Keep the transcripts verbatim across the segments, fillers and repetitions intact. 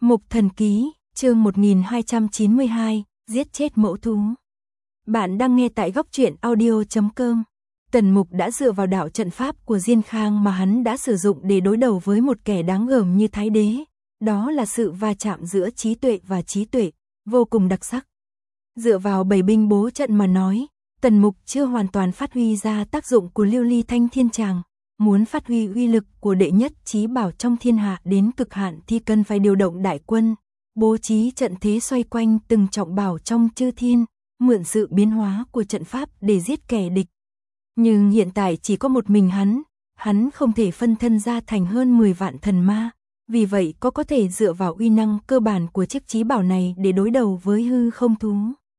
Mục Thần Ký, chương một nghìn hai trăm chín mươi hai, giết chết mẫu thú. Bạn đang nghe tại góc truyện audio chấm com. Tần Mục đã dựa vào đạo trận pháp của Diên Khang mà hắn đã sử dụng để đối đầu với một kẻ đáng gờm như Thái Đế. Đó là sự va chạm giữa trí tuệ và trí tuệ, vô cùng đặc sắc. Dựa vào bảy binh bố trận mà nói, Tần Mục chưa hoàn toàn phát huy ra tác dụng của Lưu Ly Thanh Thiên Tràng. Muốn phát huy uy lực của đệ nhất chí bảo trong thiên hạ đến cực hạn thì cần phải điều động đại quân, bố trí trận thế xoay quanh từng trọng bảo trong chư thiên, mượn sự biến hóa của trận pháp để giết kẻ địch. Nhưng hiện tại chỉ có một mình hắn, hắn không thể phân thân ra thành hơn mười vạn thần ma, vì vậy có có thể dựa vào uy năng cơ bản của chiếc chí bảo này để đối đầu với hư không thú.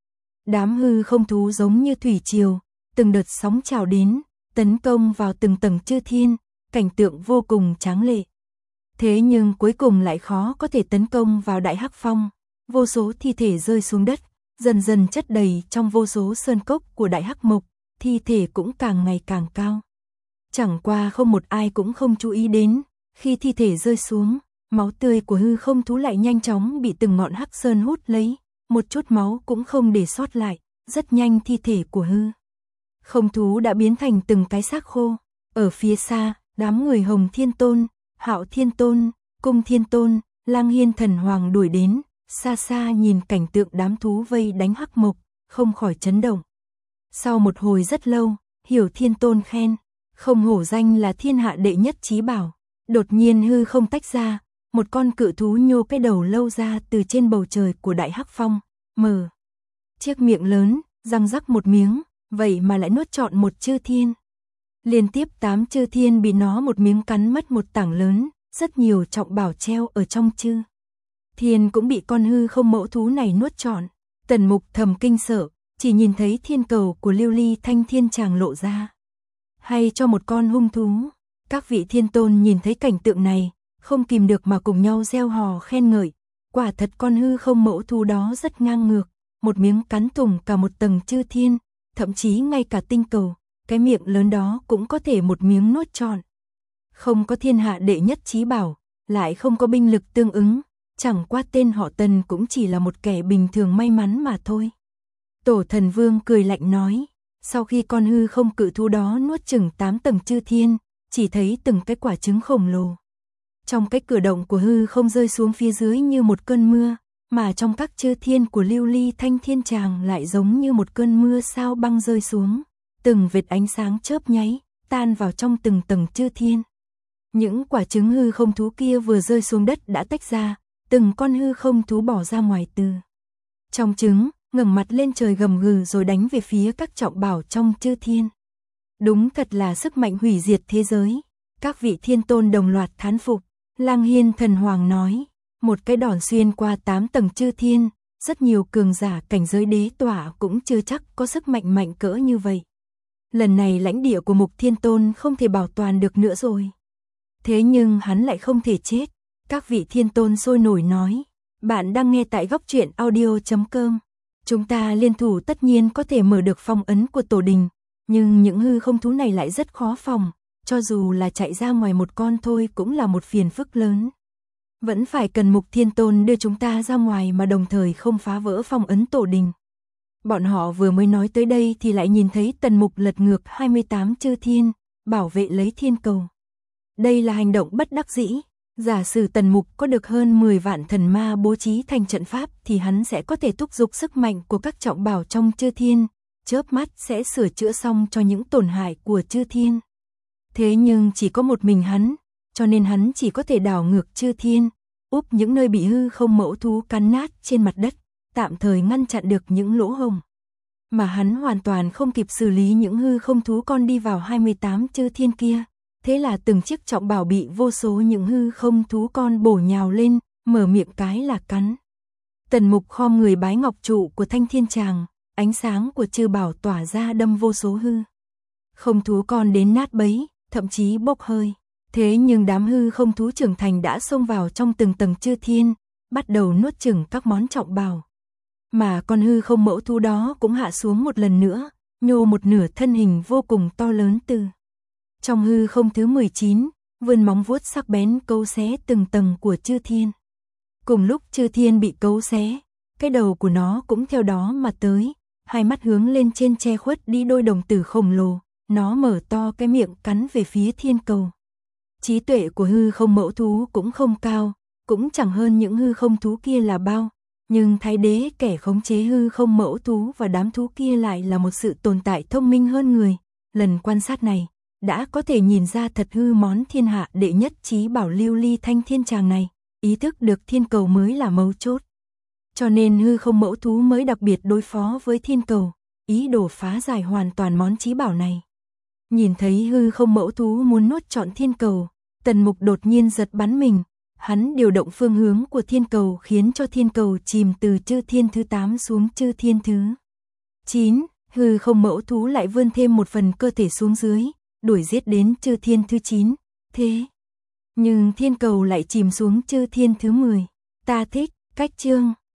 Đám hư không thú giống như thủy triều, từng đợt sóng trào đến, tấn công vào từng tầng chư thiên, cảnh tượng vô cùng tráng lệ. Thế nhưng cuối cùng lại khó có thể tấn công vào Đại Hắc Phong, vô số thi thể rơi xuống đất, dần dần chất đầy trong vô số sơn cốc của Đại Hắc Mộc, thi thể cũng càng ngày càng cao. Chẳng qua không một ai cũng không chú ý đến, khi thi thể rơi xuống, máu tươi của hư không thú lại nhanh chóng bị từng ngọn hắc sơn hút lấy, một chút máu cũng không để sót lại, rất nhanh thi thể của hư không thú đã biến thành từng cái xác khô. Ở phía xa, đám người Hồng Thiên Tôn, Hạo Thiên Tôn, Cung Thiên Tôn, Lang Hiên Thần Hoàng đuổi đến, xa xa nhìn cảnh tượng đám thú vây đánh Hắc Mộc, không khỏi chấn động. Sau một hồi rất lâu, Hiểu Thiên Tôn khen, không hổ danh là thiên hạ đệ nhất chí bảo. Đột nhiên hư không tách ra, một con cự thú nhô cái đầu lâu ra từ trên bầu trời của Đại Hắc Phong, mở chiếc miệng lớn, răng rắc một miếng, vậy mà lại nuốt trọn một chư thiên. Liên tiếp tám chư thiên bị nó một miếng cắn mất một tảng lớn, rất nhiều trọng bảo treo ở trong chư thiên cũng bị con hư không mẫu thú này nuốt trọn. Tần Mục thầm kinh sợ, chỉ nhìn thấy thiên cầu của Lưu Ly Thanh Thiên Tràng lộ ra. Hay cho một con hung thú. Các vị thiên tôn nhìn thấy cảnh tượng này, không kìm được mà cùng nhau reo hò khen ngợi. Quả thật con hư không mẫu thú đó rất ngang ngược, một miếng cắn thủng cả một tầng chư thiên, thậm chí ngay cả tinh cầu, cái miệng lớn đó cũng có thể một miếng nuốt trọn. Không có thiên hạ đệ nhất chí bảo, lại không có binh lực tương ứng, chẳng qua tên họ Tần cũng chỉ là một kẻ bình thường may mắn mà thôi. Tổ Thần Vương cười lạnh nói, sau khi con hư không cự thú đó nuốt chừng tám tầng chư thiên, chỉ thấy từng cái quả trứng khổng lồ trong cái cửa động của hư không rơi xuống phía dưới như một cơn mưa, mà trong các chư thiên của Lưu Ly Thanh Thiên Tràng lại giống như một cơn mưa sao băng rơi xuống, từng vệt ánh sáng chớp nháy, tan vào trong từng tầng chư thiên. Những quả trứng hư không thú kia vừa rơi xuống đất đã tách ra, từng con hư không thú bỏ ra ngoài từ trong trứng, ngẩng mặt lên trời gầm gừ rồi đánh về phía các trọng bảo trong chư thiên. Đúng thật là sức mạnh hủy diệt thế giới. Các vị thiên tôn đồng loạt thán phục. Lang Hiên Thần Hoàng nói, một cái đòn xuyên qua tám tầng chư thiên, rất nhiều cường giả cảnh giới đế tỏa cũng chưa chắc có sức mạnh mạnh cỡ như vậy. Lần này lãnh địa của Mục Thiên Tôn không thể bảo toàn được nữa rồi. Thế nhưng hắn lại không thể chết. Các vị thiên tôn sôi nổi nói, bạn đang nghe tại góc truyện audio chấm com. Chúng ta liên thủ tất nhiên có thể mở được phong ấn của tổ đình, nhưng những hư không thú này lại rất khó phòng, cho dù là chạy ra ngoài một con thôi cũng là một phiền phức lớn. Vẫn phải cần Mục Thiên Tôn đưa chúng ta ra ngoài mà đồng thời không phá vỡ phong ấn tổ đình. Bọn họ vừa mới nói tới đây thì lại nhìn thấy Tần Mục lật ngược hai mươi tám chư thiên, bảo vệ lấy thiên cầu. Đây là hành động bất đắc dĩ. Giả sử Tần Mục có được hơn mười vạn thần ma bố trí thành trận pháp thì hắn sẽ có thể thúc giục sức mạnh của các trọng bảo trong chư thiên, chớp mắt sẽ sửa chữa xong cho những tổn hại của chư thiên. Thế nhưng chỉ có một mình hắn, cho nên hắn chỉ có thể đảo ngược chư thiên, úp những nơi bị hư không mẫu thú cắn nát trên mặt đất, tạm thời ngăn chặn được những lỗ hổng. Mà hắn hoàn toàn không kịp xử lý những hư không thú con đi vào hai mươi tám chư thiên kia. Thế là từng chiếc trọng bảo bị vô số những hư không thú con bổ nhào lên, mở miệng cái là cắn. Tần Mục khom người bái ngọc trụ của Thanh Thiên Tràng, ánh sáng của chư bảo tỏa ra đâm vô số hư không thú con đến nát bấy, thậm chí bốc hơi. Thế nhưng đám hư không thú trưởng thành đã xông vào trong từng tầng chư thiên, bắt đầu nuốt chửng các món trọng bảo. Mà con hư không mẫu thú đó cũng hạ xuống một lần nữa, nhô một nửa thân hình vô cùng to lớn từ trong hư không thứ mười chín, vươn móng vuốt sắc bén câu xé từng tầng của chư thiên. Cùng lúc chư thiên bị cấu xé, cái đầu của nó cũng theo đó mà tới, hai mắt hướng lên trên che khuất đi đôi đồng tử khổng lồ, nó mở to cái miệng cắn về phía thiên cầu. Trí tuệ của hư không mẫu thú cũng không cao, cũng chẳng hơn những hư không thú kia là bao, nhưng Thái Đế kẻ khống chế hư không mẫu thú và đám thú kia lại là một sự tồn tại thông minh hơn người. Lần quan sát này, đã có thể nhìn ra thật hư món thiên hạ đệ nhất chí bảo lưu ly thanh thiên tràng này, ý thức được thiên cầu mới là mấu chốt. Cho nên hư không mẫu thú mới đặc biệt đối phó với thiên cầu, ý đồ phá giải hoàn toàn món chí bảo này. Nhìn thấy hư không mẫu thú muốn nuốt trọn thiên cầu, Tần Mục đột nhiên giật bắn mình, hắn điều động phương hướng của thiên cầu khiến cho thiên cầu chìm từ chư thiên thứ tám xuống chư thiên thứ chín, hư không mẫu thú lại vươn thêm một phần cơ thể xuống dưới, đuổi giết đến chư thiên thứ chín, thế nhưng thiên cầu lại chìm xuống chư thiên thứ mười. Ta thích cách chương